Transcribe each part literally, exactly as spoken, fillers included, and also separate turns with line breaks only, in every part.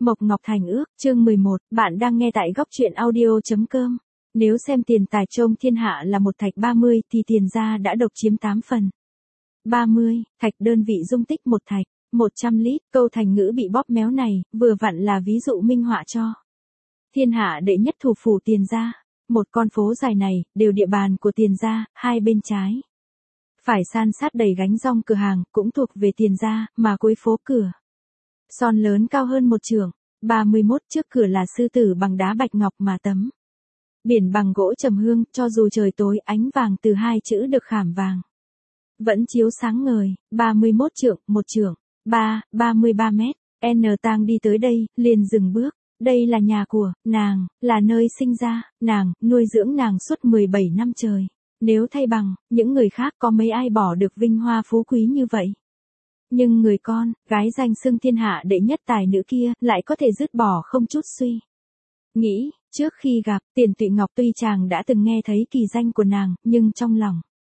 Mộc Ngọc Thành ước, chương mười một, bạn đang nghe tại góc truyện audio.com. Nếu xem tiền tài trông thiên hạ là một thạch ba mươi thì tiền gia đã độc chiếm tám phần. ba mươi, thạch đơn vị dung tích một thạch, một trăm lít, câu thành ngữ bị bóp méo này, vừa vặn là ví dụ minh họa cho. Thiên hạ đệ nhất thủ phủ tiền gia, một con phố dài này, đều địa bàn của tiền gia, hai bên trái. Phải san sát đầy gánh rong cửa hàng, cũng thuộc về tiền gia, mà cuối phố cửa. Son lớn cao hơn một trượng, ba mươi mốt trước cửa là sư tử bằng đá bạch ngọc mà tấm. Biển bằng gỗ trầm hương, cho dù trời tối ánh vàng từ hai chữ được khảm vàng. Vẫn chiếu sáng ngời, ba mươi mốt trượng, một trượng, ba, ba mươi ba mét, N Tang đi tới đây, liền dừng bước. Đây là nhà của nàng, là nơi sinh ra, nàng, nuôi dưỡng nàng suốt mười bảy năm trời. Nếu thay bằng, những người khác có mấy ai bỏ được vinh hoa phú quý như vậy. Nhưng người con, gái danh xưng thiên hạ đệ nhất tài nữ kia, lại có thể dứt bỏ không chút suy nghĩ. Trước khi gặp, Tiền Tụy Ngọc tuy chàng đã từng nghe thấy kỳ danh của nàng, nhưng trong lòng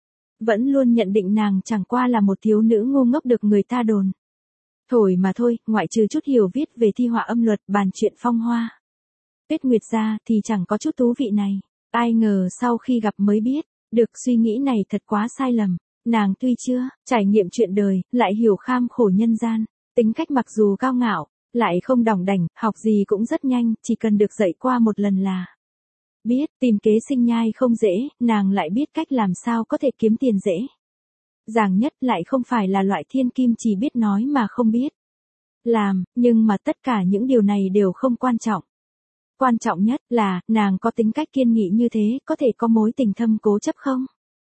vẫn luôn nhận định nàng chẳng qua là một thiếu nữ ngu ngốc được người ta đồn thổi mà thôi, ngoại trừ chút hiểu viết về thi họa âm luật, bàn chuyện phong hoa Tuyết Nguyệt ra thì chẳng có chút thú vị này. Ai ngờ sau khi gặp mới biết, được suy nghĩ này thật quá sai lầm. Nàng tuy chưa trải nghiệm chuyện đời, lại hiểu kham khổ nhân gian, tính cách mặc dù cao ngạo, lại không đỏng đảnh, học gì cũng rất nhanh, chỉ cần được dạy qua một lần là biết. Tìm kế sinh nhai không dễ, nàng lại biết cách làm sao có thể kiếm tiền dễ dàng nhất, lại không phải là loại thiên kim chỉ biết nói mà không biết làm, nhưng mà tất cả những điều này đều không quan trọng. Quan trọng nhất là, nàng có tính cách kiên nghị như thế, có thể có mối tình thâm cố chấp không?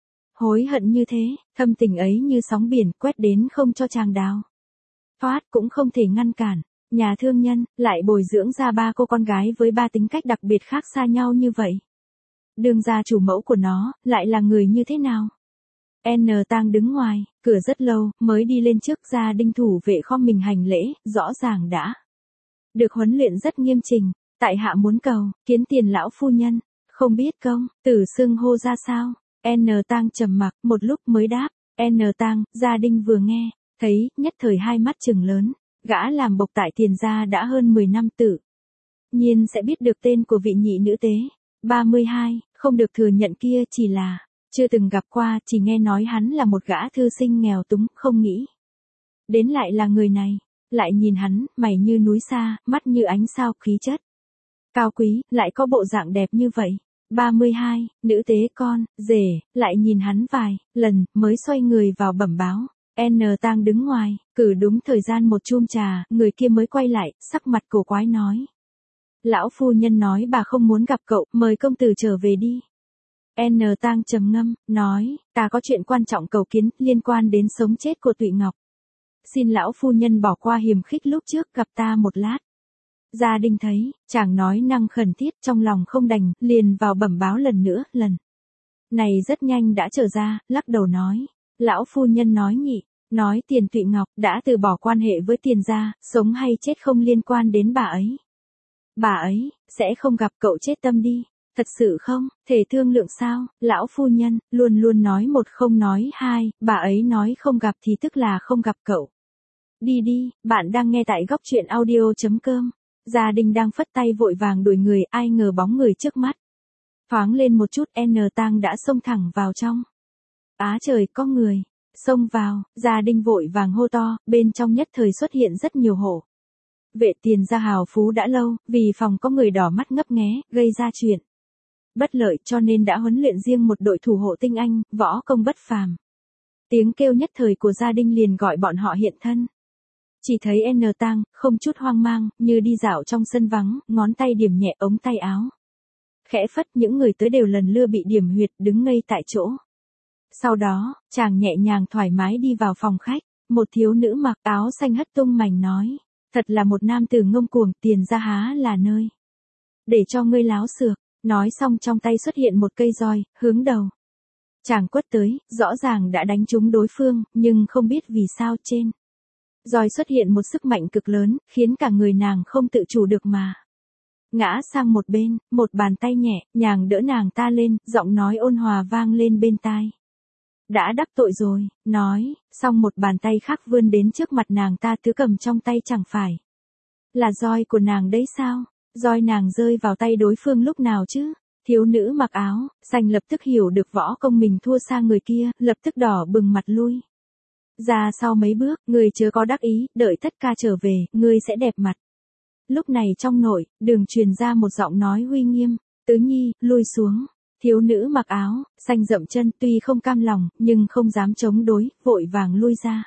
Hối hận như thế, thâm tình ấy như sóng biển quét đến không cho chàng đào thoát, cũng không thể ngăn cản. Nhà thương nhân, lại bồi dưỡng ra ba cô con gái với ba tính cách đặc biệt khác xa nhau như vậy. Đương gia chủ mẫu của nó, lại là người như thế nào? N Tang đứng ngoài, cửa rất lâu, mới đi lên trước. Gia đình thủ vệ khom mình hành lễ, rõ ràng đã được huấn luyện rất nghiêm trình. Tại hạ muốn cầu, kiến tiền lão phu nhân, không biết công, tử xưng hô ra sao? N Tang trầm mặc, một lúc mới đáp. N Tang, gia đình vừa nghe, thấy, nhất thời hai mắt trừng lớn. Gã làm bộc tại tiền gia đã hơn mười năm, tự nhiên sẽ biết được tên của vị nhị nữ tế. ba mươi hai, không được thừa nhận kia chỉ là chưa từng gặp qua, chỉ nghe nói hắn là một gã thư sinh nghèo túng, không nghĩ đến lại là người này. Lại nhìn hắn, mày như núi xa, mắt như ánh sao, khí chất cao quý, lại có bộ dạng đẹp như vậy. ba mươi hai, nữ tế con, rể, lại nhìn hắn vài lần, mới xoay người vào bẩm báo. N Tang đứng ngoài, cử đúng thời gian một chum trà, người kia mới quay lại, sắc mặt cổ quái nói. Lão phu nhân nói bà không muốn gặp cậu, mời công tử trở về đi. N Tang trầm ngâm, nói, ta có chuyện quan trọng cầu kiến, liên quan đến sống chết của Tụy Ngọc. Xin lão phu nhân bỏ qua hiềm khích lúc trước, gặp ta một lát. Gia đình thấy, chàng nói năng khẩn thiết, trong lòng không đành, liền vào bẩm báo lần nữa, lần này rất nhanh đã trở ra, lắc đầu nói. Lão phu nhân nói nhị, nói Tiền Tụy Ngọc đã từ bỏ quan hệ với tiền gia, sống hay chết không liên quan đến bà ấy. Bà ấy sẽ không gặp cậu chết tâm đi. Thật sự không, thể thương lượng sao? Lão phu nhân luôn luôn nói một không nói hai, bà ấy nói không gặp thì tức là không gặp cậu. Đi đi, bạn đang nghe tại góc truyện audio.com. Gia đình đang phất tay vội vàng đuổi người, ai ngờ bóng người trước mắt thoáng lên một chút, N Tang đã xông thẳng vào trong. Á trời, có người xông vào. Gia đình vội vàng hô to, bên trong nhất thời xuất hiện rất nhiều hộ vệ tiền gia hào phú đã lâu, vì phòng có người đỏ mắt ngấp nghé, gây ra chuyện bất lợi, cho nên đã huấn luyện riêng một đội thủ hộ tinh anh, võ công bất phàm. Tiếng kêu nhất thời của gia đình liền gọi bọn họ hiện thân. Chỉ thấy N Tang không chút hoang mang, như đi dạo trong sân vắng, ngón tay điểm nhẹ ống tay áo. Khẽ phất, những người tới đều lần lưa bị điểm huyệt, đứng ngây tại chỗ. Sau đó, chàng nhẹ nhàng thoải mái đi vào phòng khách. Một thiếu nữ mặc áo xanh hất tung mảnh nói, thật là một nam tử ngông cuồng, tiền gia há là nơi để cho ngươi láo xược. Nói xong trong tay xuất hiện một cây roi, hướng đầu chàng quất tới, rõ ràng đã đánh trúng đối phương, nhưng không biết vì sao trên roi xuất hiện một sức mạnh cực lớn, khiến cả người nàng không tự chủ được mà ngã sang một bên. Một bàn tay nhẹ nhàng đỡ nàng ta lên, giọng nói ôn hòa vang lên bên tai. Đã đắc tội rồi, nói, xong một bàn tay khác vươn đến trước mặt nàng ta, thứ cầm trong tay chẳng phải Là roi của nàng đấy sao? Roi nàng rơi vào tay đối phương lúc nào chứ? Thiếu nữ mặc áo xanh lập tức hiểu được võ công mình thua xa người kia, lập tức đỏ bừng mặt lui ra sau mấy bước, người chớ có đắc ý, đợi tất ca trở về, ngươi sẽ đẹp mặt. Lúc này trong nội, đường truyền ra một giọng nói uy nghiêm, Tứ Nhi, lui xuống. Thiếu nữ mặc áo xanh dậm chân, tuy không cam lòng, nhưng không dám chống đối, vội vàng lui ra.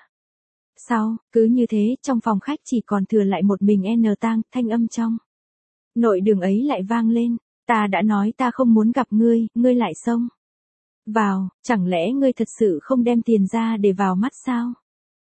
Sau, cứ như thế, trong phòng khách chỉ còn thừa lại một mình N Tang, thanh âm trong nội đường ấy lại vang lên, ta đã nói ta không muốn gặp ngươi, ngươi lại xông vào, chẳng lẽ ngươi thật sự không đem tiền ra để vào mắt sao?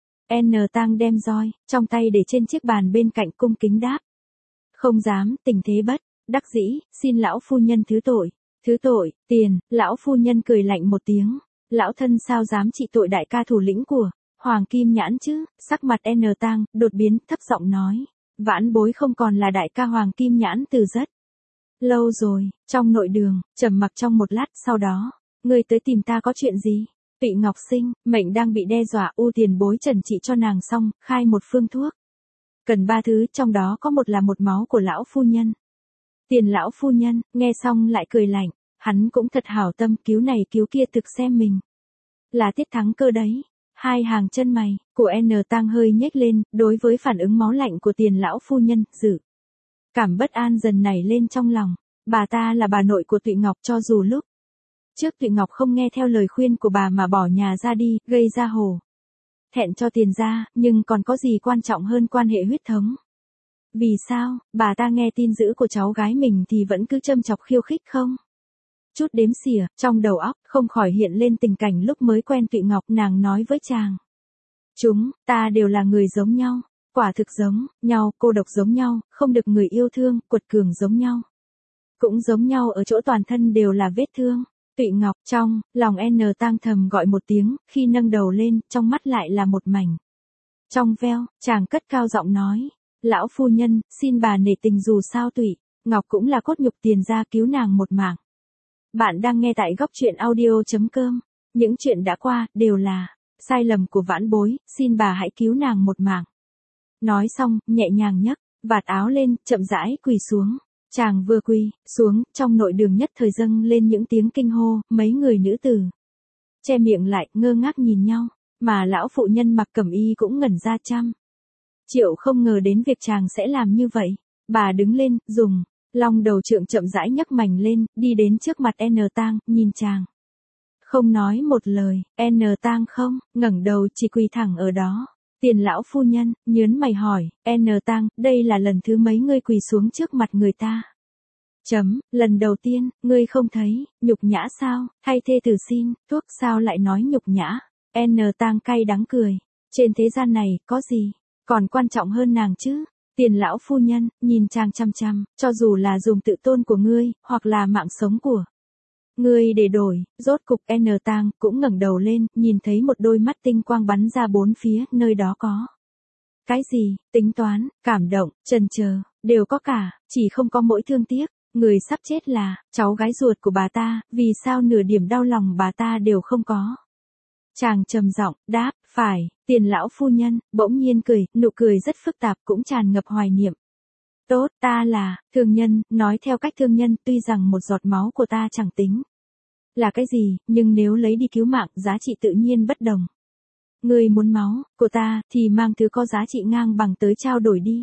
N Tang đem roi trong tay để trên chiếc bàn bên cạnh, cung kính đáp. Không dám, tình thế bất đắc dĩ, xin lão phu nhân thứ tội. Thứ tội, tiền, lão phu nhân cười lạnh một tiếng. Lão thân sao dám trị tội đại ca thủ lĩnh của Hoàng Kim Nhãn chứ? Sắc mặt N Tang đột biến, thấp giọng nói. Vãn bối không còn là đại ca Hoàng Kim Nhãn từ rất lâu rồi. Trong nội đường, trầm mặc trong một lát, sau đó, ngươi tới tìm ta có chuyện gì? Tụy Ngọc Sinh, mệnh đang bị đe dọa, u tiền bối trần trị cho nàng xong, khai một phương thuốc. Cần ba thứ, trong đó có một là một máu của lão phu nhân. Tiền lão phu nhân, nghe xong lại cười lạnh, hắn cũng thật hảo tâm, cứu này cứu kia, thực xem mình là Tiết Thắng Cơ đấy. Hai hàng chân mày của N Tang hơi nhếch lên, đối với phản ứng máu lạnh của tiền lão phu nhân, dự cảm bất an dần nảy lên trong lòng. Bà ta là bà nội của Tụy Ngọc, cho dù lúc trước Tụy Ngọc không nghe theo lời khuyên của bà mà bỏ nhà ra đi, gây ra hổ thẹn cho tiền gia, nhưng còn có gì quan trọng hơn quan hệ huyết thống? Vì sao, bà ta nghe tin dữ của cháu gái mình thì vẫn cứ châm chọc khiêu khích không? Chút đếm xỉa, trong đầu óc, không khỏi hiện lên tình cảnh lúc mới quen Tụy Ngọc, nàng nói với chàng. Chúng, ta đều là người giống nhau, quả thực giống nhau, cô độc giống nhau, không được người yêu thương, quật cường giống nhau. Cũng giống nhau ở chỗ toàn thân đều là vết thương. Tụy Ngọc, trong lòng N Tang thầm gọi một tiếng, khi nâng đầu lên, trong mắt lại là một mảnh trong veo, chàng cất cao giọng nói. Lão phu nhân, xin bà nể tình, dù sao Tụy Ngọc cũng là cốt nhục tiền gia, cứu nàng một mạng. Bạn đang nghe tại góc truyện audio chấm com. Những chuyện đã qua, đều là sai lầm của vãn bối, xin bà hãy cứu nàng một mạng. Nói xong, nhẹ nhàng nhấc vạt áo lên, chậm rãi quỳ xuống. Chàng vừa quỳ xuống, trong nội đường nhất thời dâng lên những tiếng kinh hô, mấy người nữ tử che miệng lại, ngơ ngác nhìn nhau, mà lão phụ nhân mặc cẩm y cũng ngẩn ra trăm triệu không ngờ đến việc chàng sẽ làm như vậy. Bà đứng lên, dùng long đầu trượng chậm rãi nhấc mảnh lên, đi đến trước mặt N Tang, nhìn chàng. Không nói một lời, N Tang không ngẩng đầu, chỉ quỳ thẳng ở đó. Tiền lão phu nhân nhớn mày hỏi, N Tang, đây là lần thứ mấy ngươi quỳ xuống trước mặt người ta? Chấm, lần đầu tiên, ngươi không thấy nhục nhã sao? Thay thê tử xin thuốc sao lại nói nhục nhã? N Tang cay đắng cười, trên thế gian này có gì còn quan trọng hơn nàng chứ? Tiền lão phu nhân nhìn chàng chăm chăm, cho dù là dùng tự tôn của ngươi hoặc là mạng sống của ngươi để đổi. Rốt cục N Tang cũng ngẩng đầu lên, nhìn thấy một đôi mắt tinh quang bắn ra bốn phía, nơi đó có cái gì? Tính toán, cảm động, chần chờ, đều có cả, chỉ không có mỗi thương tiếc. Người sắp chết là cháu gái ruột của bà ta, vì sao nửa điểm đau lòng bà ta đều không có? Chàng trầm giọng đáp, phải. Tiền lão phu nhân bỗng nhiên cười, nụ cười rất phức tạp, cũng tràn ngập hoài niệm. Tốt, ta là thương nhân, nói theo cách thương nhân, tuy rằng một giọt máu của ta chẳng tính là cái gì, nhưng nếu lấy đi cứu mạng, giá trị tự nhiên bất đồng. Ngươi muốn máu của ta thì mang thứ có giá trị ngang bằng tới trao đổi đi.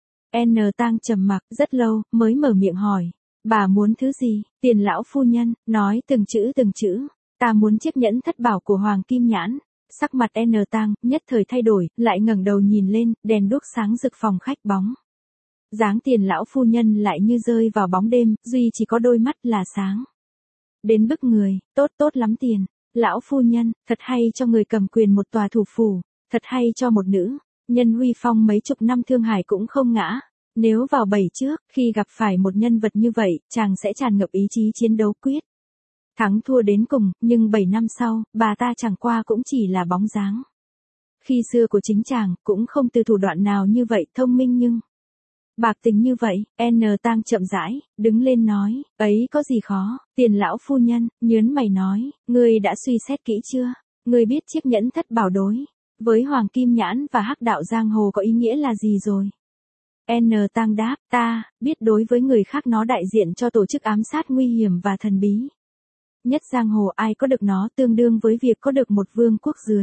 N Tang trầm mặc rất lâu, mới mở miệng hỏi, bà muốn thứ gì? Tiền lão phu nhân nói từng chữ từng chữ, ta muốn chiếc nhẫn thất bảo của Hoàng Kim Nhãn. Sắc mặt N Tang nhất thời thay đổi, lại ngẩng đầu nhìn lên, đèn đuốc sáng rực phòng khách, bóng dáng tiền lão phu nhân lại như rơi vào bóng đêm, duy chỉ có đôi mắt là sáng đến bức người. Tốt, tốt lắm tiền lão phu nhân, thật hay cho người cầm quyền một tòa thủ phủ, thật hay cho một nữ nhân huy phong mấy chục năm Thương Hải cũng không ngã. Nếu vào bảy trước, khi gặp phải một nhân vật như vậy, chàng sẽ tràn ngập ý chí chiến đấu, quyết thắng thua đến cùng, nhưng bảy năm sau, bà ta chẳng qua cũng chỉ là bóng dáng khi xưa của chính chàng, cũng không từ thủ đoạn nào như vậy, thông minh nhưng bạc tính như vậy. N Tang chậm rãi đứng lên nói, ấy có gì khó? Tiền lão phu nhân nhớn mày nói, ngươi đã suy xét kỹ chưa? Ngươi biết chiếc nhẫn thất bảo đối với Hoàng Kim Nhãn và Hắc Đạo Giang Hồ có ý nghĩa là gì rồi? N Tang đáp, ta, biết đối với người khác nó đại diện cho tổ chức ám sát nguy hiểm và thần bí. Nhất giang hồ ai có được nó tương đương với việc có được một vương quốc dưới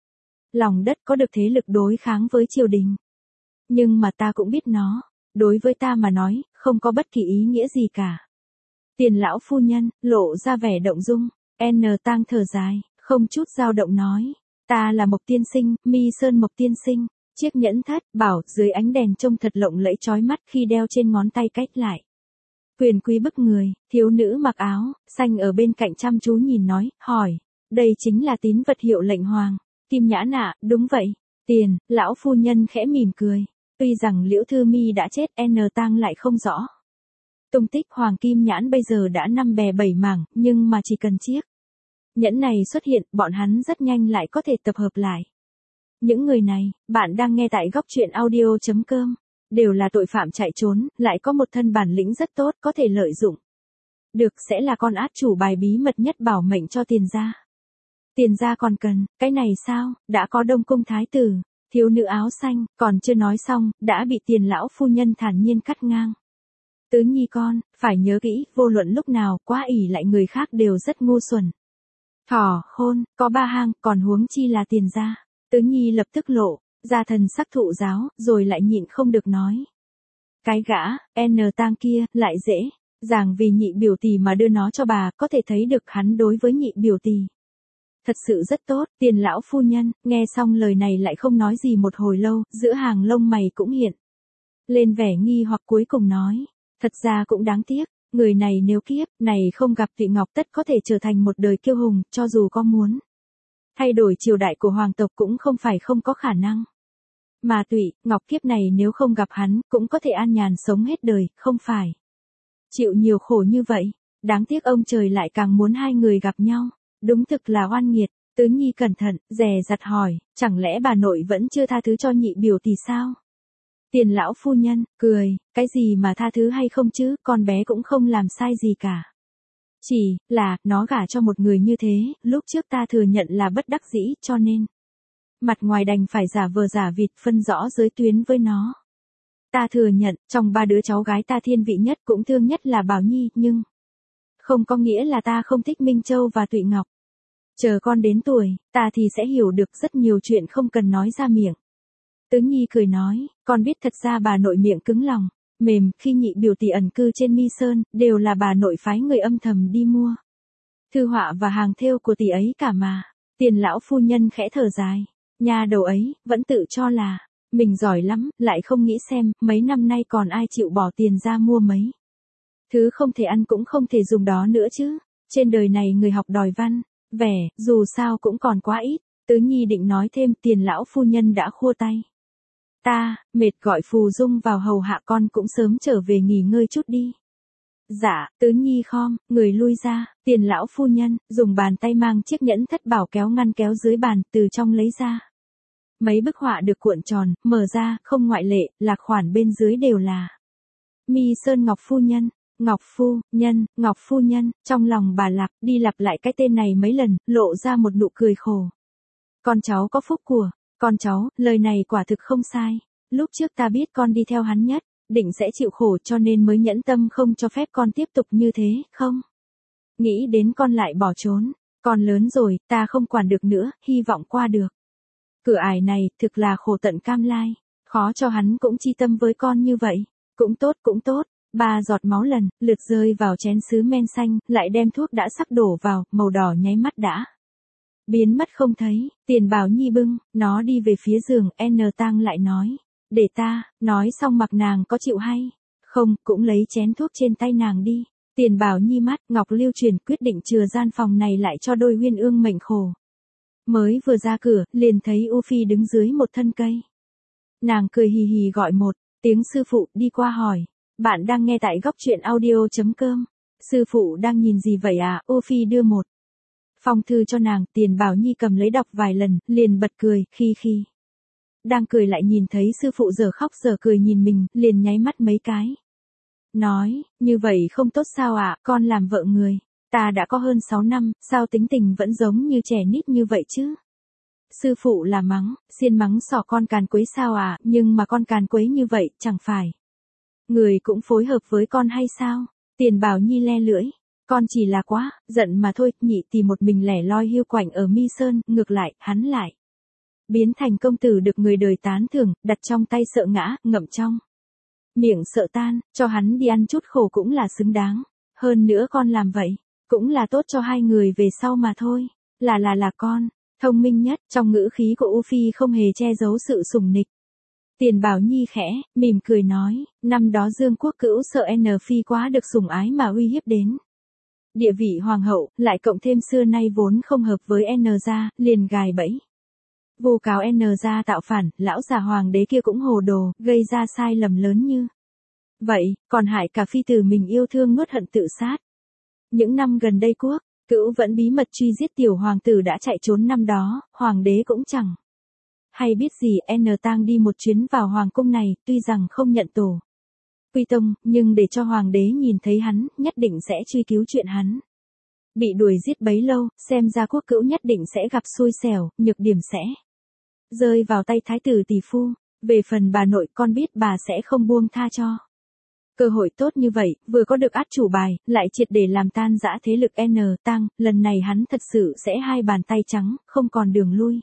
lòng đất, có được thế lực đối kháng với triều đình. Nhưng mà ta cũng biết nó, đối với ta mà nói, không có bất kỳ ý nghĩa gì cả. Tiền lão phu nhân, lộ ra vẻ động dung, N Tang thở dài, không chút dao động nói, ta là Mộc tiên sinh, Mi Sơn Mộc tiên sinh, chiếc nhẫn thất bảo dưới ánh đèn trông thật lộng lẫy chói mắt khi đeo trên ngón tay cách lại. Quyền quý bức người, thiếu nữ mặc áo xanh ở bên cạnh chăm chú nhìn nói, hỏi, đây chính là tín vật hiệu lệnh hoàng. Kim Nhã nạ, đúng vậy. Tiền, lão phu nhân khẽ mỉm cười. Tuy rằng Liễu Thư Mi đã chết, N Tang lại không rõ tung tích Hoàng Kim Nhãn bây giờ đã năm bè bảy mảng, nhưng mà chỉ cần chiếc nhẫn này xuất hiện, bọn hắn rất nhanh lại có thể tập hợp lại. Những người này, bạn đang nghe tại góc truyện audio chấm com, đều là tội phạm chạy trốn, lại có một thân bản lĩnh rất tốt, có thể lợi dụng được sẽ là con át chủ bài bí mật nhất bảo mệnh cho Tiền gia. Tiền gia còn cần, cái này sao, đã có Đông Cung thái tử, thiếu nữ áo xanh, còn chưa nói xong, đã bị Tiền lão phu nhân thản nhiên cắt ngang. Tứ nhi con, phải nhớ kỹ, vô luận lúc nào, quá ỷ lại người khác đều rất ngu xuẩn. Thỏ, hôn, có ba hang, còn huống chi là Tiền gia. Tứ nhi lập tức lộ ra thần sắc thụ giáo, rồi lại nhịn không được nói. Cái gã, N Tang kia, lại dễ dàng vì nhị biểu tỷ mà đưa nó cho bà, có thể thấy được hắn đối với nhị biểu tỷ thật sự rất tốt. Tiền lão phu nhân, nghe xong lời này lại không nói gì một hồi lâu, giữa hàng lông mày cũng hiện lên vẻ nghi hoặc, cuối cùng nói, thật ra cũng đáng tiếc, người này nếu kiếp này không gặp Tụy Ngọc tất có thể trở thành một đời kiêu hùng, cho dù có muốn thay đổi triều đại của hoàng tộc cũng không phải không có khả năng. Mà Tụy Ngọc kiếp này nếu không gặp hắn, cũng có thể an nhàn sống hết đời, không phải chịu nhiều khổ như vậy. Đáng tiếc ông trời lại càng muốn hai người gặp nhau. Đúng thực là oan nghiệt. Tứ nhi cẩn thận, dè dặt hỏi, chẳng lẽ bà nội vẫn chưa tha thứ cho nhị biểu tỷ sao? Tiền lão phu nhân, cười, cái gì mà tha thứ hay không chứ, con bé cũng không làm sai gì cả. Chỉ là, nó gả cho một người như thế, lúc trước ta thừa nhận là bất đắc dĩ, cho nên mặt ngoài đành phải giả vờ giả vịt phân rõ giới tuyến với nó. Ta thừa nhận, trong ba đứa cháu gái ta thiên vị nhất cũng thương nhất là Bảo Nhi, nhưng không có nghĩa là ta không thích Minh Châu và Tụy Ngọc. Chờ con đến tuổi, ta thì sẽ hiểu được rất nhiều chuyện không cần nói ra miệng. Tứ nhi cười nói, con biết thật ra bà nội miệng cứng lòng, mềm, khi nhị biểu tỷ ẩn cư trên Mi Sơn, đều là bà nội phái người âm thầm đi mua thư họa và hàng thêu của tỷ ấy cả mà. Tiền lão phu nhân khẽ thở dài, nhà đầu ấy, vẫn tự cho là mình giỏi lắm, lại không nghĩ xem, mấy năm nay còn ai chịu bỏ tiền ra mua mấy thứ không thể ăn cũng không thể dùng đó nữa chứ. Trên đời này người học đòi văn vẻ, dù sao cũng còn quá ít. Tứ nhi định nói thêm, Tiền lão phu nhân đã khua tay. Ta, mệt, gọi Phù Dung vào hầu hạ con cũng sớm trở về nghỉ ngơi chút đi. Dạ, Tứ nhi khom, người lui ra. Tiền lão phu nhân, dùng bàn tay mang chiếc nhẫn thất bảo kéo ngăn kéo dưới bàn, từ trong lấy ra mấy bức họa được cuộn tròn, mở ra, không ngoại lệ, lạc khoản bên dưới đều là Mi Sơn Ngọc phu nhân. Ngọc phu nhân, Ngọc phu nhân, trong lòng bà lặp đi lặp lại cái tên này mấy lần, lộ ra một nụ cười khổ. Con cháu có phúc của con cháu, lời này quả thực không sai. Lúc trước ta biết con đi theo hắn nhất định sẽ chịu khổ, cho nên mới nhẫn tâm không cho phép con tiếp tục như thế, không nghĩ đến con lại bỏ trốn. Con lớn rồi, ta không quản được nữa, hy vọng qua được cửa ải này, thực là khổ tận cam lai. Khó cho hắn cũng chi tâm với con như vậy. Cũng tốt, cũng tốt. Ba giọt máu lần lượt rơi vào chén sứ men xanh, lại đem thuốc đã sắp đổ vào, màu đỏ nháy mắt đã biến mất không thấy. Tiền Bảo Nhi bưng nó đi về phía giường, N Tang lại nói, để ta nói xong mặc nàng có chịu hay không, cũng lấy chén thuốc trên tay nàng đi. Tiền Bảo Nhi mắt ngọc lưu truyền, quyết định chừa gian phòng này lại cho đôi huyên ương mệnh khổ. Mới vừa ra cửa, liền thấy U Phi đứng dưới một thân cây. Nàng cười hì hì gọi một tiếng sư phụ, đi qua hỏi, bạn đang nghe tại góc truyện audio chấm com. Sư phụ đang nhìn gì vậy à? U Phi đưa một phong thư cho nàng. Tiền Bảo Nhi cầm lấy đọc vài lần, liền bật cười, khi khi đang cười lại nhìn thấy sư phụ giờ khóc giờ cười nhìn mình, liền nháy mắt mấy cái. Nói, như vậy không tốt sao ạ, à? Con làm vợ người ta đã có hơn sáu năm, sao tính tình vẫn giống như trẻ nít như vậy chứ? Sư phụ là mắng, xiên mắng sỏ con càn quấy sao à, nhưng mà con càn quấy như vậy, chẳng phải. Người cũng phối hợp với con hay sao? Tiền Bảo Nhi le lưỡi. Con chỉ là quá, giận mà thôi, nhị tỷ một mình lẻ loi hiu quạnh ở Mi Sơn, ngược lại, hắn lại. Biến thành công tử được người đời tán thưởng, đặt trong tay sợ ngã, ngậm trong miệng sợ tan, cho hắn đi ăn chút khổ cũng là xứng đáng. Hơn nữa con làm vậy, cũng là tốt cho hai người về sau mà thôi. Là là là con, thông minh nhất, trong ngữ khí của U Phi không hề che giấu sự sủng nịch. Tiền Bảo Nhi khẽ, mỉm cười nói, năm đó Dương Quốc Cữu sợ N Phi quá được sủng ái mà uy hiếp đến. Địa vị hoàng hậu, lại cộng thêm xưa nay vốn không hợp với N gia, liền gài bẫy. Vu cáo N gia tạo phản, lão già hoàng đế kia cũng hồ đồ, gây ra sai lầm lớn như vậy, còn hại cả phi tử mình yêu thương nuốt hận tự sát. Những năm gần đây Quốc Cữu vẫn bí mật truy giết tiểu hoàng tử đã chạy trốn năm đó, hoàng đế cũng chẳng hay biết gì. N Tang đi một chuyến vào hoàng cung này, tuy rằng không nhận tổ quy tông, nhưng để cho hoàng đế nhìn thấy hắn, nhất định sẽ truy cứu chuyện hắn bị đuổi giết bấy lâu, xem ra Quốc Cữu nhất định sẽ gặp xui xẻo, nhược điểm sẽ rơi vào tay thái tử tỷ phu. Về phần bà nội, con biết bà sẽ không buông tha cho. Cơ hội tốt như vậy, vừa có được át chủ bài, lại triệt để làm tan rã thế lực N Tang, lần này hắn thật sự sẽ hai bàn tay trắng, không còn đường lui.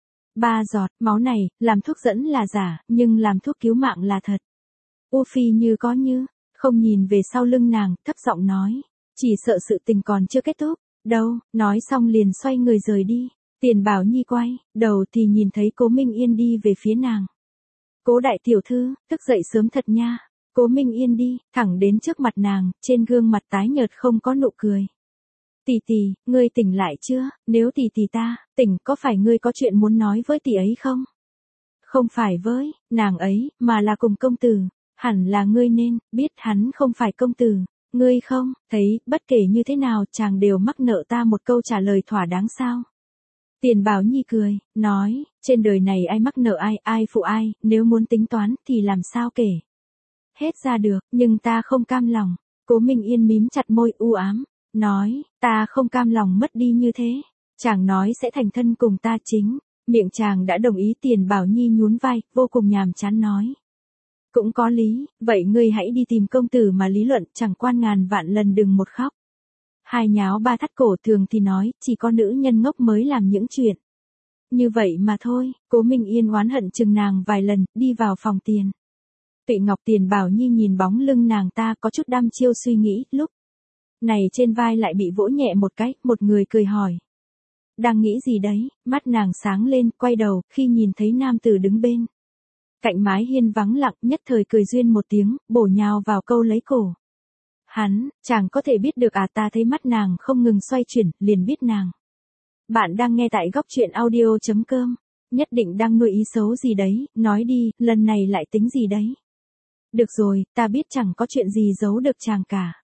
Ba giọt máu này, làm thuốc dẫn là giả, nhưng làm thuốc cứu mạng là thật. U Phi như có như không nhìn về sau lưng nàng, thấp giọng nói, chỉ sợ sự tình còn chưa kết thúc. Đâu, nói xong liền xoay người rời đi. Tiền Bảo Nhi quay đầu thì nhìn thấy Cố Minh Yên đi về phía nàng. Cố đại tiểu thư, thức dậy sớm thật nha. Cố Minh Yên đi, thẳng đến trước mặt nàng, trên gương mặt tái nhợt không có nụ cười. Tỷ tỷ, ngươi tỉnh lại chưa? Nếu tỷ tỷ ta tỉnh, có phải ngươi có chuyện muốn nói với tỷ ấy không? Không phải với nàng ấy, mà là cùng công tử. Hẳn là ngươi nên biết hắn không phải công tử. Ngươi không thấy, bất kể như thế nào chàng đều mắc nợ ta một câu trả lời thỏa đáng sao? Tiền Bảo Nhi cười, nói, trên đời này ai mắc nợ ai, ai phụ ai, nếu muốn tính toán thì làm sao kể hết ra được, nhưng ta không cam lòng. Cố Minh Yên mím chặt môi u ám, nói, ta không cam lòng mất đi như thế. Chàng nói sẽ thành thân cùng ta chính, miệng chàng đã đồng ý. Tiền Bảo Nhi nhún vai, vô cùng nhàm chán nói. Cũng có lý, vậy ngươi hãy đi tìm công tử mà lý luận, chẳng quan ngàn vạn lần đừng một khóc. Hai nháo ba thắt cổ, thường thì nói, chỉ có nữ nhân ngốc mới làm những chuyện như vậy mà thôi. Cố Minh Yên oán hận chừng nàng vài lần, đi vào phòng tiền Tụy Ngọc. Tiền Bảo Nhi nhìn bóng lưng nàng ta có chút đăm chiêu suy nghĩ, lúc này trên vai lại bị vỗ nhẹ một cái, một người cười hỏi. Đang nghĩ gì đấy? Mắt nàng sáng lên, quay đầu, khi nhìn thấy nam tử đứng bên cạnh mái hiên vắng lặng, nhất thời cười duyên một tiếng, bổ nhào vào câu lấy cổ hắn. Chàng có thể biết được à? Ta thấy mắt nàng không ngừng xoay chuyển, liền biết nàng. Bạn đang nghe tại góc truyện audio chấm com. Nhất định đang nuôi ý xấu gì đấy, nói đi, lần này lại tính gì đấy? Được rồi, ta biết chẳng có chuyện gì giấu được chàng cả.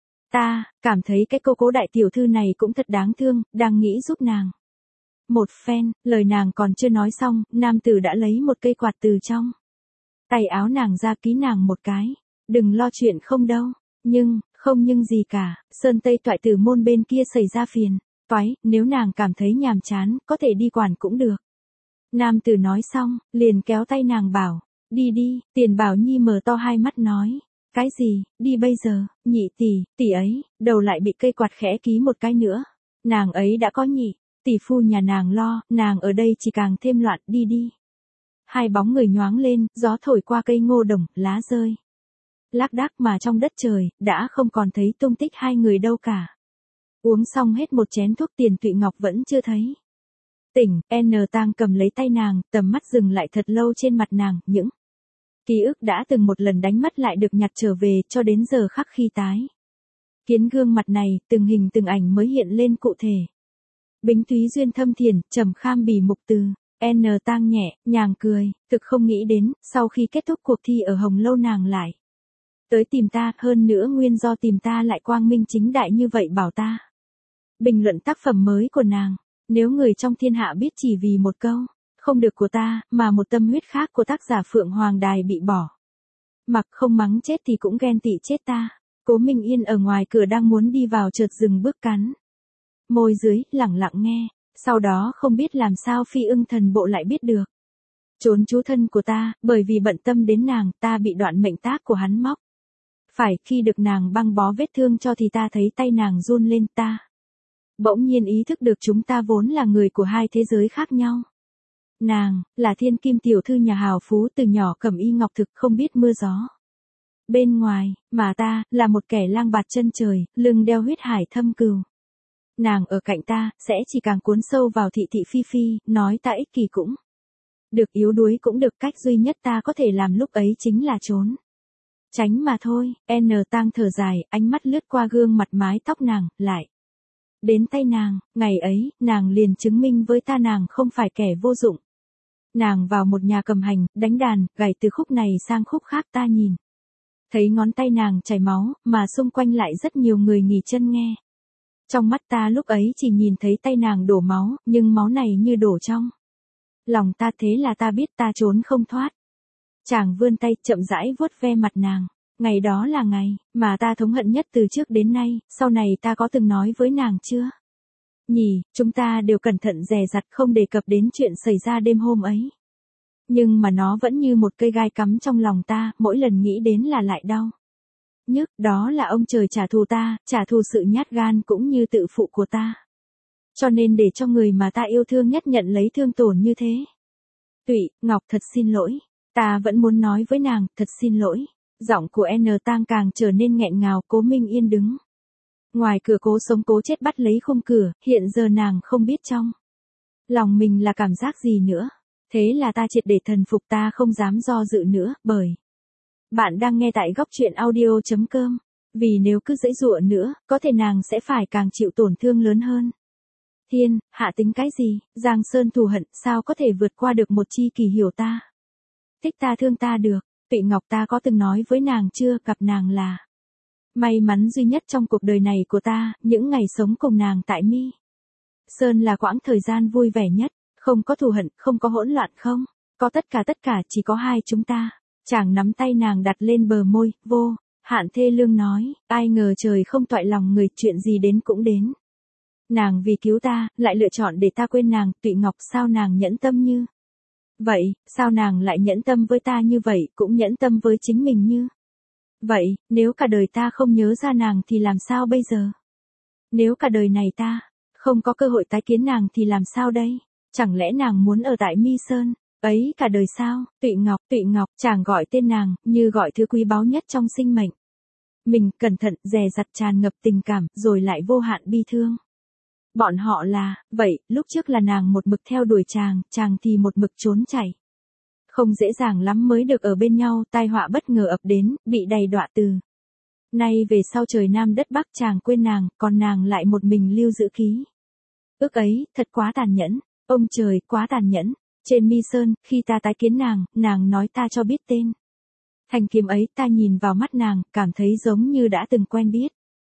Ta cảm thấy cái cô Cố đại tiểu thư này cũng thật đáng thương, đang nghĩ giúp nàng một phen. Lời nàng còn chưa nói xong, nam tử đã lấy một cây quạt từ trong tay áo nàng ra, ký nàng một cái. Đừng lo chuyện không đâu. Nhưng, không nhưng gì cả, Sơn Tây Toại Tử môn bên kia xảy ra phiền toái, nếu nàng cảm thấy nhàm chán, có thể đi quản cũng được. Nam tử nói xong, liền kéo tay nàng bảo, đi đi. Tiền Bảo Nhi mở to hai mắt nói, cái gì, đi bây giờ? Nhị tỷ, tỷ ấy, đầu lại bị cây quạt khẽ ký một cái nữa. Nàng ấy đã có nhị tỷ phu nhà nàng lo, nàng ở đây chỉ càng thêm loạn. Đi đi. Hai bóng người nhoáng lên, gió thổi qua cây ngô đồng, lá rơi lác đác, mà trong đất trời đã không còn thấy tung tích hai người đâu cả. Uống xong hết một chén thuốc, Tiền Tụy Ngọc vẫn chưa thấy tỉnh. N Tang cầm lấy tay nàng, tầm mắt dừng lại thật lâu trên mặt nàng, những ký ức đã từng một lần đánh mất lại được nhặt trở về, cho đến giờ khắc khi tái kiến gương mặt này, từng hình từng ảnh mới hiện lên cụ thể. Bính Thúy Duyên thâm thiền, trầm kham bỉ mục từ. N Tang nhẹ nhàng cười, thực không nghĩ đến, sau khi kết thúc cuộc thi ở Hồng Lâu nàng lại tới tìm ta, hơn nữa nguyên do tìm ta lại quang minh chính đại như vậy, bảo ta bình luận tác phẩm mới của nàng. Nếu người trong thiên hạ biết chỉ vì một câu không được của ta, mà một tâm huyết khác của tác giả Phượng Hoàng Đài bị bỏ mặc không mắng chết thì cũng ghen tị chết ta. Cố Minh Yên ở ngoài cửa đang muốn đi vào, chợt dừng bước, cắn môi dưới, lẳng lặng nghe. Sau đó không biết làm sao phi ưng thần bộ lại biết được. Trốn chú thân của ta, bởi vì bận tâm đến nàng, ta bị đoạn mệnh tác của hắn móc. Phải, khi được nàng băng bó vết thương cho thì ta thấy tay nàng run lên, ta bỗng nhiên ý thức được chúng ta vốn là người của hai thế giới khác nhau. Nàng, là thiên kim tiểu thư nhà hào phú từ nhỏ cầm y ngọc thực không biết mưa gió. Bên ngoài, mà ta, là một kẻ lang bạt chân trời, lưng đeo huyết hải thâm cừu. Nàng ở cạnh ta, sẽ chỉ càng cuốn sâu vào thị thị phi phi, nói ta ích kỷ cũng được, yếu đuối cũng được, cách duy nhất ta có thể làm lúc ấy chính là trốn. Tránh mà thôi. N Tang thở dài, ánh mắt lướt qua gương mặt mái tóc nàng, lại đến tay nàng, ngày ấy, nàng liền chứng minh với ta nàng không phải kẻ vô dụng. Nàng vào một nhà cầm hành, đánh đàn, gảy từ khúc này sang khúc khác, ta nhìn thấy ngón tay nàng chảy máu, mà xung quanh lại rất nhiều người nghỉ chân nghe. Trong mắt ta lúc ấy chỉ nhìn thấy tay nàng đổ máu, nhưng máu này như đổ trong lòng ta, thế là ta biết ta trốn không thoát. Chàng vươn tay chậm rãi vuốt ve mặt nàng. Ngày đó là ngày mà ta thống hận nhất từ trước đến nay, sau này ta có từng nói với nàng chưa? Nhỉ, chúng ta đều cẩn thận dè dặt không đề cập đến chuyện xảy ra đêm hôm ấy. Nhưng mà nó vẫn như một cây gai cắm trong lòng ta, mỗi lần nghĩ đến là lại đau nhức, đó là ông trời trả thù ta, trả thù sự nhát gan cũng như tự phụ của ta. Cho nên để cho người mà ta yêu thương nhất nhận lấy thương tổn như thế. Tụy, Ngọc thật xin lỗi. Ta vẫn muốn nói với nàng, thật xin lỗi. Giọng của N Tang càng trở nên nghẹn ngào. Cố Minh Yên đứng ngoài cửa cố sống cố chết bắt lấy khung cửa, hiện giờ nàng không biết trong lòng mình là cảm giác gì nữa. Thế là ta triệt để thần phục, ta không dám do dự nữa, bởi bạn đang nghe tại góc truyện audio chấm com. Vì nếu cứ giãy giụa nữa, có thể nàng sẽ phải càng chịu tổn thương lớn hơn. Thiên, hạ tính cái gì, Giang Sơn thù hận, sao có thể vượt qua được một chi kỷ hiểu ta, thích ta thương ta được. Tụy Ngọc, ta có từng nói với nàng chưa, gặp nàng là may mắn duy nhất trong cuộc đời này của ta, những ngày sống cùng nàng tại Mi Sơn là quãng thời gian vui vẻ nhất, không có thù hận, không có hỗn loạn, không có tất cả tất cả, chỉ có hai chúng ta. Chàng nắm tay nàng đặt lên bờ môi, vô hạn thê lương nói, ai ngờ trời không toại lòng người, chuyện gì đến cũng đến. Nàng vì cứu ta, lại lựa chọn để ta quên nàng. Tụy Ngọc, sao nàng nhẫn tâm như vậy, sao nàng lại nhẫn tâm với ta như vậy, cũng nhẫn tâm với chính mình như vậy. Nếu cả đời ta không nhớ ra nàng thì làm sao bây giờ? Nếu cả đời này ta không có cơ hội tái kiến nàng thì làm sao đây? Chẳng lẽ nàng muốn ở tại Mi Sơn ấy cả đời sao? Tụy Ngọc, Tụy Ngọc, chàng gọi tên nàng, như gọi thứ quý báu nhất trong sinh mệnh. Mình, cẩn thận, dè dặt, tràn ngập tình cảm, rồi lại vô hạn bi thương. Bọn họ là, vậy, lúc trước là nàng một mực theo đuổi chàng, chàng thì một mực trốn chạy. Không dễ dàng lắm mới được ở bên nhau, tai họa bất ngờ ập đến, bị đầy đọa từ nay về sau trời Nam đất Bắc, chàng quên nàng, còn nàng lại một mình lưu giữ ký ức ấy, thật quá tàn nhẫn. Ông trời, quá tàn nhẫn. Trên Mi Sơn, khi ta tái kiến nàng, nàng nói ta cho biết tên thanh kiếm ấy, ta nhìn vào mắt nàng, cảm thấy giống như đã từng quen biết.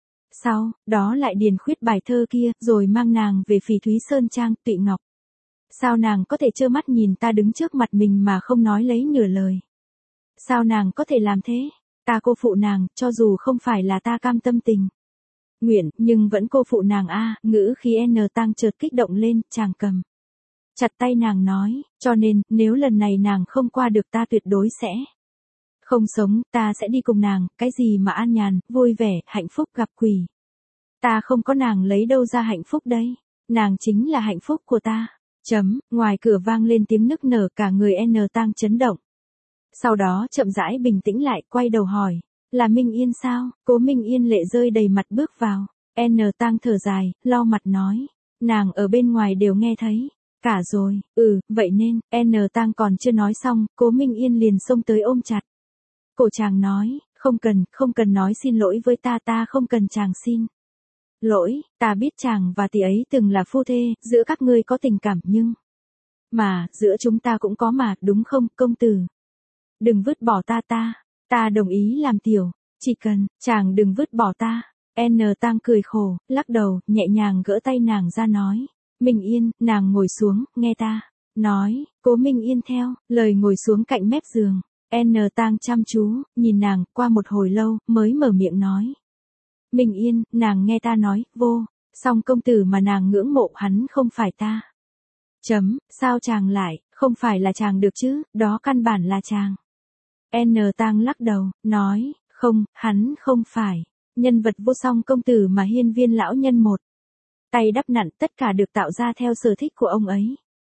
Sau đó lại điền khuyết bài thơ kia, rồi mang nàng về Phỉ Thúy Sơn Trang. Tụy Ngọc, sao nàng có thể trơ mắt nhìn ta đứng trước mặt mình mà không nói lấy nửa lời? Sao nàng có thể làm thế? Ta cô phụ nàng, cho dù không phải là ta cam tâm tình nguyện, nhưng vẫn cô phụ nàng a. À, ngữ khí N Tang chợt kích động lên, chàng cầm chặt tay nàng nói, cho nên, nếu lần này nàng không qua được ta tuyệt đối sẽ không sống, ta sẽ đi cùng nàng, cái gì mà an nhàn, vui vẻ, hạnh phúc gặp quỷ. Ta không có nàng lấy đâu ra hạnh phúc đây, nàng chính là hạnh phúc của ta. Chấm, ngoài cửa vang lên tiếng nức nở, cả người N Tang chấn động. Sau đó chậm rãi bình tĩnh lại, quay đầu hỏi, là Minh Yên sao? Cố Minh Yên lệ rơi đầy mặt bước vào. N Tang thở dài, lau mặt nói, nàng ở bên ngoài đều nghe thấy cả rồi. Ừ, vậy nên, N Tang còn chưa nói xong, Cố Minh Yên liền xông tới ôm chặt cổ chàng nói, không cần, không cần nói xin lỗi với ta, ta không cần chàng xin lỗi, ta biết chàng và tỷ ấy từng là phu thê, giữa các ngươi có tình cảm nhưng mà, giữa chúng ta cũng có mà, đúng không, công tử? Đừng vứt bỏ ta ta, ta đồng ý làm tiểu, chỉ cần, chàng đừng vứt bỏ ta. N Tang cười khổ, lắc đầu, nhẹ nhàng gỡ tay nàng ra nói, Minh Yên, nàng ngồi xuống, nghe ta nói. Cố Minh Yên theo lời ngồi xuống cạnh mép giường. N Tang chăm chú nhìn nàng, qua một hồi lâu mới mở miệng nói, Minh Yên, nàng nghe ta nói, vô Song công tử mà nàng ngưỡng mộ hắn không phải ta. Chấm, sao chàng lại, không phải là chàng được chứ, đó căn bản là chàng. N Tang lắc đầu, nói, không, hắn không phải. Nhân vật vô song công tử mà hiên viên lão nhân một tay đắp nặn tất cả được tạo ra theo sở thích của ông ấy.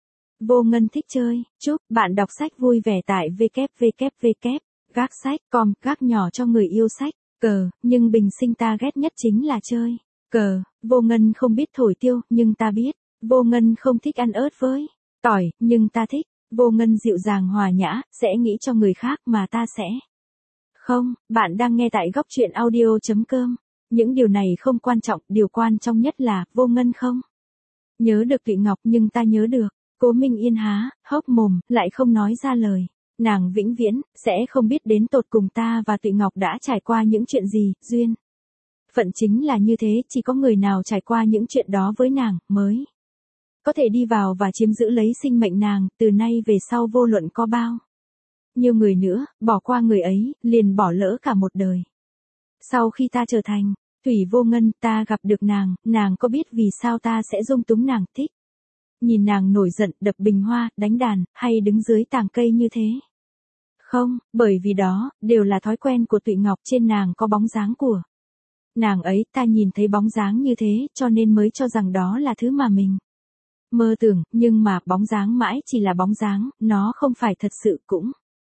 Vô Ngân thích chơi, chúc bạn đọc sách vui vẻ tại w w w gác sách chấm com, gác nhỏ cho người yêu sách, cờ, nhưng bình sinh ta ghét nhất chính là chơi, cờ, Vô Ngân không biết thổi tiêu, nhưng ta biết, Vô Ngân không thích ăn ớt với tỏi, nhưng ta thích, Vô Ngân dịu dàng hòa nhã, sẽ nghĩ cho người khác mà ta sẽ không, bạn đang nghe tại góc truyện audio chấm com. Những điều này không quan trọng, điều quan trọng nhất là, Vô Ngân không nhớ được Thụy Ngọc nhưng ta nhớ được. Cố Minh Yên há hốc mồm, lại không nói ra lời. Nàng vĩnh viễn sẽ không biết đến tột cùng ta và Thụy Ngọc đã trải qua những chuyện gì, duyên phận chính là như thế, chỉ có người nào trải qua những chuyện đó với nàng mới có thể đi vào và chiếm giữ lấy sinh mệnh nàng, từ nay về sau vô luận có bao nhiêu người nữa, bỏ qua người ấy, liền bỏ lỡ cả một đời. Sau khi ta trở thành Thủy Vô Ngân, ta gặp được nàng, nàng có biết vì sao ta sẽ dung túng nàng, thích nhìn nàng nổi giận, đập bình hoa, đánh đàn, hay đứng dưới tàng cây như thế? Không, bởi vì đó, đều là thói quen của Thụy Ngọc, trên nàng có bóng dáng của nàng ấy, ta nhìn thấy bóng dáng như thế, cho nên mới cho rằng đó là thứ mà mình mơ tưởng, nhưng mà, bóng dáng mãi chỉ là bóng dáng, nó không phải thật sự, cũng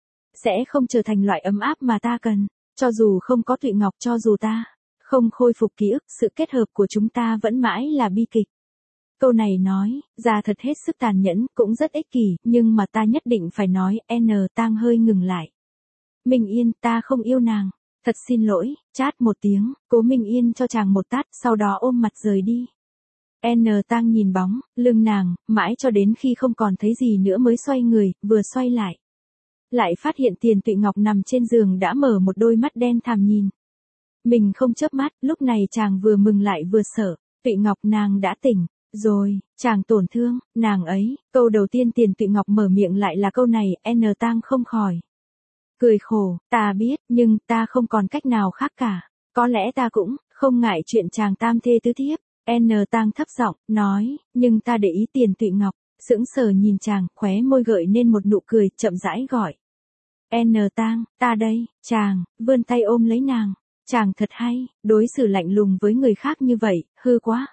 sẽ không trở thành loại ấm áp mà ta cần. Cho dù không có Thụy Ngọc, cho dù ta không khôi phục ký ức, sự kết hợp của chúng ta vẫn mãi là bi kịch. Câu này nói ra thật hết sức tàn nhẫn, cũng rất ích kỷ, nhưng mà ta nhất định phải nói. N Tang hơi ngừng lại. Minh Yên, ta không yêu nàng. Thật xin lỗi. Chát một tiếng, Cố Minh Yên cho chàng một tát, sau đó ôm mặt rời đi. N Tang nhìn bóng lưng nàng, mãi cho đến khi không còn thấy gì nữa mới xoay người, vừa xoay lại lại phát hiện Tiền Thụy Ngọc nằm trên giường đã mở một đôi mắt đen thẳm nhìn mình không chớp mắt. Lúc này chàng vừa mừng lại vừa sợ. Thụy Ngọc, nàng đã tỉnh rồi, chàng tổn thương nàng ấy. Câu đầu tiên Tiền Thụy Ngọc mở miệng lại là câu này. N Tang không khỏi cười khổ, ta biết, nhưng ta không còn cách nào khác cả. Có lẽ ta cũng không ngại chuyện chàng tam thê tứ thiếp. N Tang thấp giọng nói, nhưng ta để ý. Tiền Thụy Ngọc sững sờ nhìn chàng, khóe môi gợi nên một nụ cười, chậm rãi gọi, N Tang, ta đây. Chàng vươn tay ôm lấy nàng. Chàng thật hay, đối xử lạnh lùng với người khác như vậy, hư quá.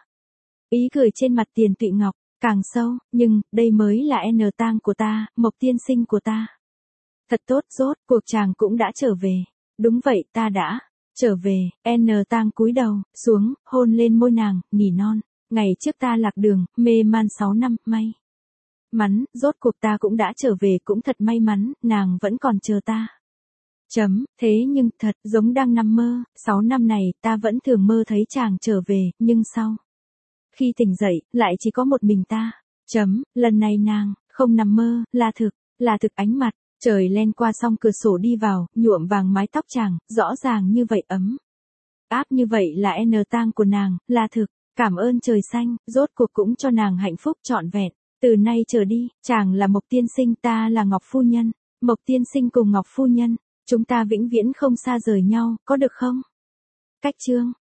Ý cười trên mặt Tiền Thụy Ngọc càng sâu, nhưng đây mới là N Tang của ta, Mộc tiên sinh của ta. Thật tốt, rốt cuộc chàng cũng đã trở về. Đúng vậy, ta đã trở về. N Tang cúi đầu xuống, hôn lên môi nàng, nỉ non, ngày trước ta lạc đường, mê man sáu năm, may mắn, rốt cuộc ta cũng đã trở về, cũng thật may mắn, nàng vẫn còn chờ ta. Chấm, thế nhưng, thật, giống đang nằm mơ, sáu năm này, ta vẫn thường mơ thấy chàng trở về, nhưng sau khi tỉnh dậy, lại chỉ có một mình ta. Chấm, lần này nàng không nằm mơ, là thực, là thực. Ánh mặt trời len qua song cửa sổ đi vào, nhuộm vàng mái tóc chàng, rõ ràng như vậy, ấm áp như vậy là N Tang của nàng, là thực. Cảm ơn trời xanh, rốt cuộc cũng cho nàng hạnh phúc trọn vẹn. Từ nay trở đi, chàng là Mộc tiên sinh, ta là Ngọc phu nhân. Mộc tiên sinh cùng Ngọc phu nhân, chúng ta vĩnh viễn không xa rời nhau, có được không? Cách chương